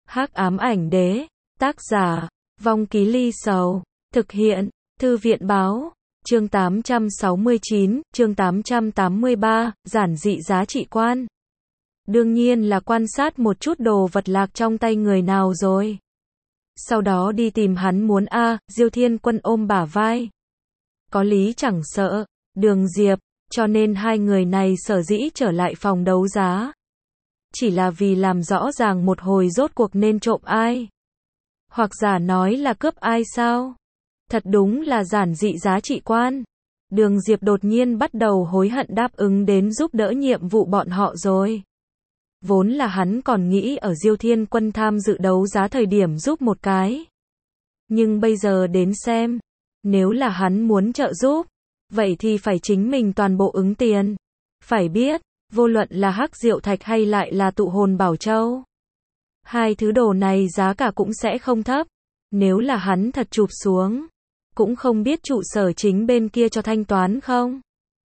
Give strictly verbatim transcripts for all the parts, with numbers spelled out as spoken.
Hắc ám ảnh đế, tác giả, Vong Ký Ly Sầu, thực hiện, Thư viện báo, chương tám trăm sáu mươi chín, chương tám trăm tám mươi ba, giản dị giá trị quan. Đương nhiên là quan sát một chút đồ vật lạc trong tay người nào rồi. Sau đó đi tìm hắn muốn a, à, Diêu Thiên Quân ôm bả vai. Có lý chẳng sợ, Đường Diệp, cho nên hai người này sở dĩ trở lại phòng đấu giá. Chỉ là vì làm rõ ràng một hồi rốt cuộc nên trộm ai. Hoặc giả nói là cướp ai sao? Thật đúng là giản dị giá trị quan. Đường Diệp đột nhiên bắt đầu hối hận đáp ứng đến giúp đỡ nhiệm vụ bọn họ rồi. Vốn là hắn còn nghĩ ở Diêu Thiên Quân tham dự đấu giá thời điểm giúp một cái. Nhưng bây giờ đến xem, nếu là hắn muốn trợ giúp, vậy thì phải chính mình toàn bộ ứng tiền. Phải biết, vô luận là hắc diệu thạch hay lại là tụ hồn bảo châu, hai thứ đồ này giá cả cũng sẽ không thấp. Nếu là hắn thật chụp xuống, cũng không biết trụ sở chính bên kia cho thanh toán không.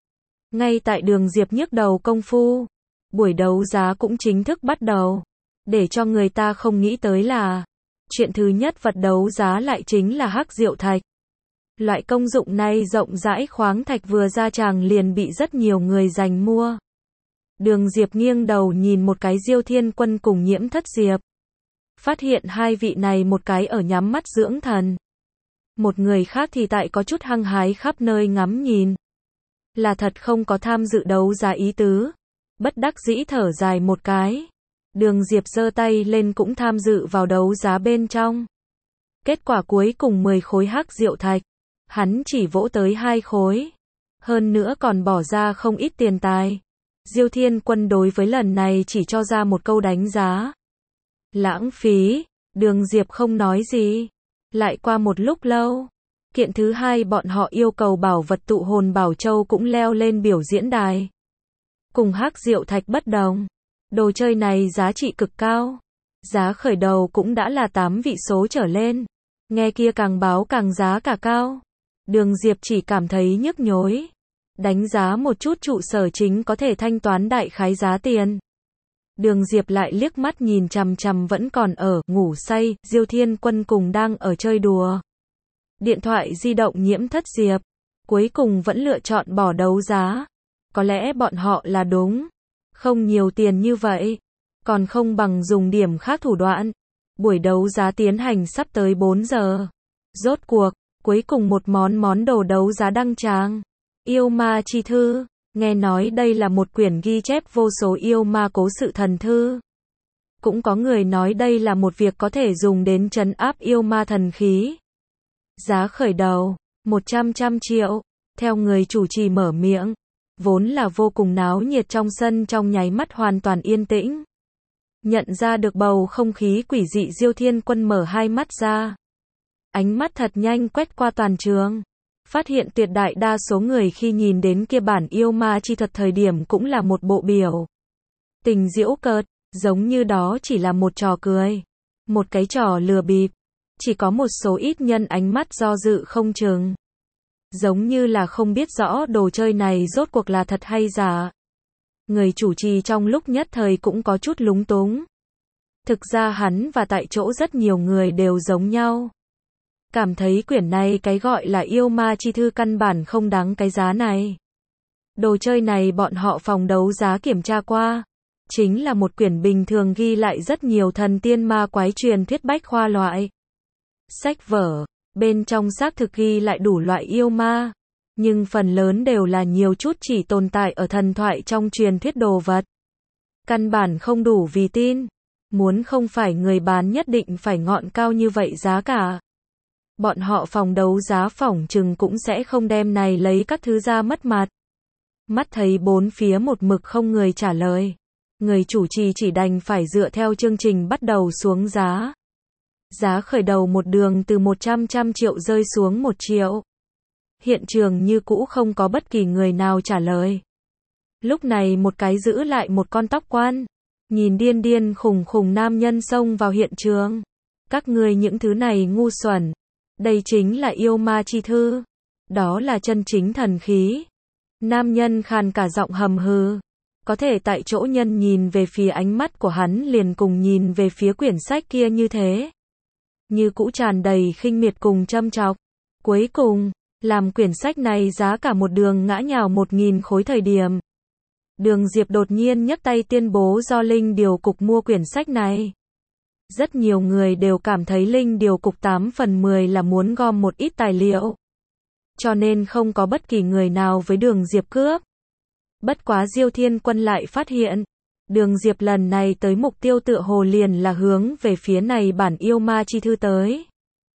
Ngay tại Đường Diệp nhức đầu công phu, buổi đấu giá cũng chính thức bắt đầu. Để cho người ta không nghĩ tới là, chuyện thứ nhất vật đấu giá lại chính là hắc diệu thạch. Loại công dụng này rộng rãi khoáng thạch vừa ra tràng liền bị rất nhiều người giành mua. Đường Diệp nghiêng đầu nhìn một cái Diêu Thiên Quân cùng Nhiễm Thất Diệp. Phát hiện hai vị này một cái ở nhắm mắt dưỡng thần. Một người khác thì tại có chút hăng hái khắp nơi ngắm nhìn. Là thật không có tham dự đấu giá ý tứ. Bất đắc dĩ thở dài một cái. Đường Diệp giơ tay lên cũng tham dự vào đấu giá bên trong. Kết quả cuối cùng mười khối hắc diệu thạch. Hắn chỉ vỗ tới hai khối. Hơn nữa còn bỏ ra không ít tiền tài. Diêu Thiên Quân đối với lần này chỉ cho ra một câu đánh giá. Lãng phí. Đường Diệp không nói gì. Lại qua một lúc lâu, kiện thứ hai bọn họ yêu cầu bảo vật tụ hồn bảo châu cũng leo lên biểu diễn đài. Cùng hắc diệu thạch bất đồng, đồ chơi này giá trị cực cao. Giá khởi đầu cũng đã là tám vị số trở lên. Nghe kia càng báo càng giá cả cao. Đường Diệp chỉ cảm thấy nhức nhối. Đánh giá một chút trụ sở chính có thể thanh toán đại khái giá tiền. Đường Diệp lại liếc mắt nhìn chằm chằm vẫn còn ở ngủ say, Diêu Thiên Quân cùng đang ở chơi đùa. Điện thoại di động Nhiễm Thất Diệp, cuối cùng vẫn lựa chọn bỏ đấu giá. Có lẽ bọn họ là đúng. Không nhiều tiền như vậy, còn không bằng dùng điểm khác thủ đoạn. Buổi đấu giá tiến hành sắp tới bốn giờ. Rốt cuộc, cuối cùng một món món đồ đấu giá đăng tràng. Yêu ma chi thư. Nghe nói đây là một quyển ghi chép vô số yêu ma cố sự thần thư. Cũng có người nói đây là một việc có thể dùng đến trấn áp yêu ma thần khí. Giá khởi đầu, một trăm trăm triệu. Theo người chủ trì mở miệng, vốn là vô cùng náo nhiệt trong sân trong nháy mắt hoàn toàn yên tĩnh. Nhận ra được bầu không khí quỷ dị, Diêu Thiên Quân mở hai mắt ra. Ánh mắt thật nhanh quét qua toàn trường. Phát hiện tuyệt đại đa số người khi nhìn đến kia bản yêu ma chi thuật thời điểm cũng là một bộ biểu tình giễu cợt, giống như đó chỉ là một trò cười, một cái trò lừa bịp. Chỉ có một số ít nhân ánh mắt do dự không chừng, giống như là không biết rõ đồ chơi này rốt cuộc là thật hay giả. Người chủ trì trong lúc nhất thời cũng có chút lúng túng. Thực ra hắn và tại chỗ rất nhiều người đều giống nhau. Cảm thấy quyển này cái gọi là yêu ma chi thư căn bản không đáng cái giá này. Đồ chơi này bọn họ phòng đấu giá kiểm tra qua. Chính là một quyển bình thường ghi lại rất nhiều thần tiên ma quái truyền thuyết bách khoa loại. Sách vở, bên trong xác thực ghi lại đủ loại yêu ma. Nhưng phần lớn đều là nhiều chút chỉ tồn tại ở thần thoại trong truyền thuyết đồ vật. Căn bản không đủ vì tin. Muốn không phải người bán nhất định phải ngọn cao như vậy giá cả. Bọn họ phòng đấu giá phỏng chừng cũng sẽ không đem này lấy các thứ ra mất mặt. Mắt thấy bốn phía một mực không người trả lời. Người chủ trì chỉ đành phải dựa theo chương trình bắt đầu xuống giá. Giá khởi đầu một đường từ một trăm trăm triệu rơi xuống một triệu. Hiện trường như cũ không có bất kỳ người nào trả lời. Lúc này một cái giữ lại một con tóc quan. Nhìn điên điên khùng khùng nam nhân xông vào hiện trường. Các ngươi những thứ này ngu xuẩn. Đây chính là yêu ma chi thư. Đó là chân chính thần khí. Nam nhân khàn cả giọng hầm hừ. Có thể tại chỗ nhân nhìn về phía ánh mắt của hắn liền cùng nhìn về phía quyển sách kia như thế. Như cũ tràn đầy khinh miệt cùng châm chọc. Cuối cùng, làm quyển sách này giá cả một đường ngã nhào một nghìn khối thời điểm. Đường Diệp đột nhiên nhấc tay tuyên bố do Linh Điều Cục mua quyển sách này. Rất nhiều người đều cảm thấy Linh Điều Cục tám phần mười là muốn gom một ít tài liệu. Cho nên không có bất kỳ người nào với Đường Diệp cướp. Bất quá Diêu Thiên Quân lại phát hiện, Đường Diệp lần này tới mục tiêu tựa hồ liền là hướng về phía này bản yêu ma chi thư tới.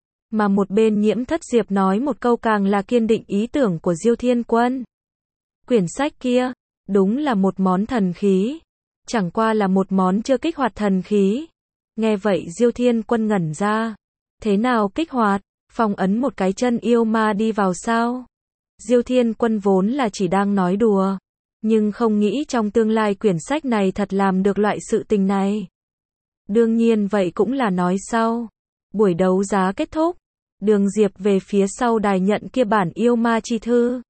Mà một bên Nhiễm Thất Diệp nói một câu càng là kiên định ý tưởng của Diêu Thiên Quân. Quyển sách kia, đúng là một món thần khí. Chẳng qua là một món chưa kích hoạt thần khí. Nghe vậy Diêu Thiên Quân ngẩn ra. Thế nào kích hoạt? Phong ấn một cái chân yêu ma đi vào sao? Diêu Thiên Quân vốn là chỉ đang nói đùa. Nhưng không nghĩ trong tương lai quyển sách này thật làm được loại sự tình này. Đương nhiên vậy cũng là nói sau. Buổi đấu giá kết thúc. Đường Diệp về phía sau đài nhận kia bản yêu ma chi thư.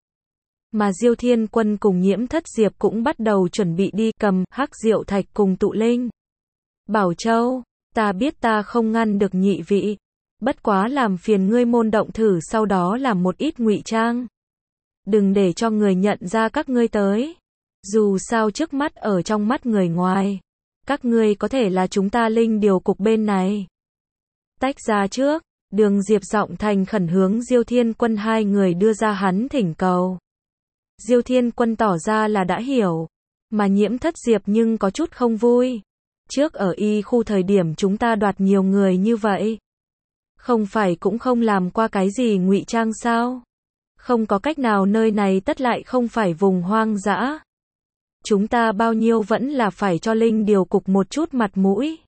Mà Diêu Thiên Quân cùng Nhiễm Thất Diệp cũng bắt đầu chuẩn bị đi cầm Hắc Diệu Thạch cùng Tụ Linh. Bảo Châu, ta biết ta không ngăn được nhị vị. Bất quá làm phiền ngươi môn động thử sau đó làm một ít ngụy trang. Đừng để cho người nhận ra các ngươi tới. Dù sao trước mắt ở trong mắt người ngoài. Các ngươi có thể là chúng ta Linh Điều Cục bên này. Tách ra trước, Đường Diệp giọng thành khẩn hướng Diêu Thiên Quân hai người đưa ra hắn thỉnh cầu. Diêu Thiên Quân tỏ ra là đã hiểu. Mà Nhiễm Thất Diệp nhưng có chút không vui. Trước ở y khu thời điểm chúng ta đoạt nhiều người như vậy. Không phải cũng không làm qua cái gì ngụy trang sao? Không có cách nào nơi này tất lại không phải vùng hoang dã. Chúng ta bao nhiêu vẫn là phải cho Linh Điều Cục một chút mặt mũi.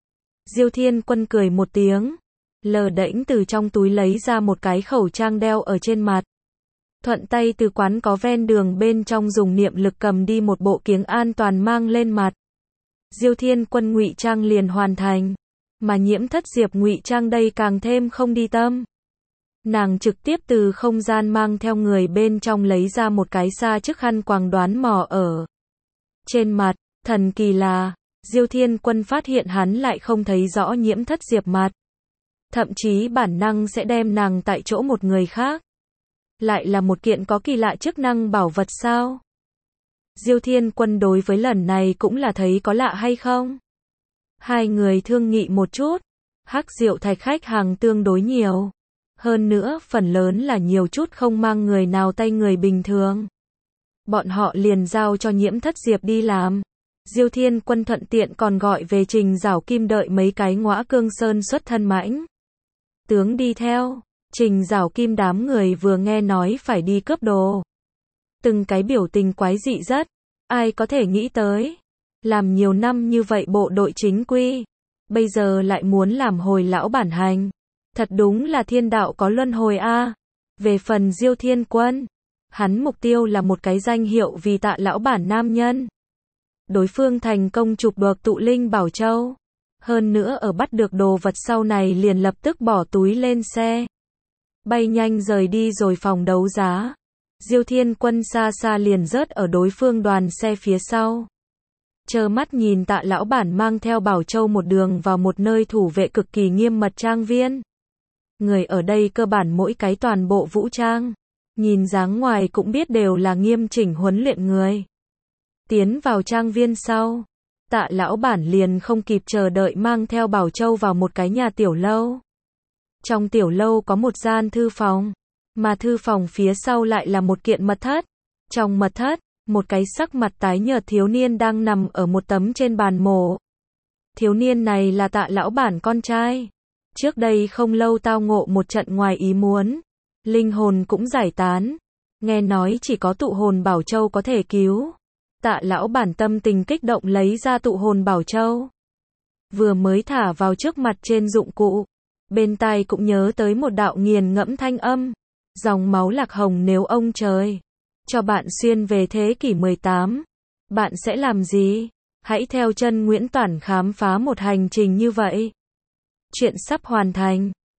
Diêu Thiên Quân cười một tiếng. Lờ đễnh từ trong túi lấy ra một cái khẩu trang đeo ở trên mặt. Thuận tay từ quán có ven đường bên trong dùng niệm lực cầm đi một bộ kiếng an toàn mang lên mặt. Diêu Thiên Quân ngụy trang liền hoàn thành. Mà Nhiễm Thất Diệp ngụy trang đây càng thêm không đi tâm. Nàng trực tiếp từ không gian mang theo người bên trong lấy ra một cái xa chiếc khăn quàng đoán mò ở trên mặt. Thần kỳ là, Diêu Thiên Quân phát hiện hắn lại không thấy rõ Nhiễm Thất Diệp mặt. Thậm chí bản năng sẽ đem nàng tại chỗ một người khác. Lại là một kiện có kỳ lạ chức năng bảo vật sao? Diêu Thiên Quân đối với lần này cũng là thấy có lạ hay không? Hai người thương nghị một chút. Hắc Diệu Thạch khách hàng tương đối nhiều. Hơn nữa phần lớn là nhiều chút không mang người nào tay người bình thường. Bọn họ liền giao cho Nhiễm Thất Diệp đi làm. Diêu Thiên Quân thuận tiện còn gọi về Trình Giảo Kim đợi mấy cái ngõa cương sơn xuất thân mãnh tướng đi theo. Trình Giảo Kim đám người vừa nghe nói phải đi cướp đồ. Từng cái biểu tình quái dị rất. Ai có thể nghĩ tới. Làm nhiều năm như vậy bộ đội chính quy. Bây giờ lại muốn làm hồi lão bản hành. Thật đúng là thiên đạo có luân hồi a. Về phần Diêu Thiên Quân. Hắn mục tiêu là một cái danh hiệu vì Tạ lão bản nam nhân. Đối phương thành công chụp được Tụ Linh Bảo Châu. Hơn nữa ở bắt được đồ vật sau này liền lập tức bỏ túi lên xe. Bay nhanh rời đi rồi phòng đấu giá. Diêu Thiên Quân xa xa liền rớt ở đối phương đoàn xe phía sau. Chờ mắt nhìn Tạ lão bản mang theo Bảo Châu một đường vào một nơi thủ vệ cực kỳ nghiêm mật trang viên. Người ở đây cơ bản mỗi cái toàn bộ vũ trang. Nhìn dáng ngoài cũng biết đều là nghiêm chỉnh huấn luyện người. Tiến vào trang viên sau. Tạ lão bản liền không kịp chờ đợi mang theo Bảo Châu vào một cái nhà tiểu lâu. Trong tiểu lâu có một gian thư phòng. Mà thư phòng phía sau lại là một kiện mật thất. Trong mật thất, một cái sắc mặt tái nhợt thiếu niên đang nằm ở một tấm trên bàn mổ. Thiếu niên này là Tạ lão bản con trai. Trước đây không lâu tao ngộ một trận ngoài ý muốn. Linh hồn cũng giải tán. Nghe nói chỉ có tụ hồn Bảo Châu có thể cứu. Tạ lão bản tâm tình kích động lấy ra tụ hồn Bảo Châu. Vừa mới thả vào trước mặt trên dụng cụ. Bên tai cũng nhớ tới một đạo nghiền ngẫm thanh âm. Dòng máu lạc hồng nếu ông trời cho bạn xuyên về thế kỷ mười tám. Bạn sẽ làm gì? Hãy theo chân Nguyễn Toản khám phá một hành trình như vậy. Chuyện sắp hoàn thành.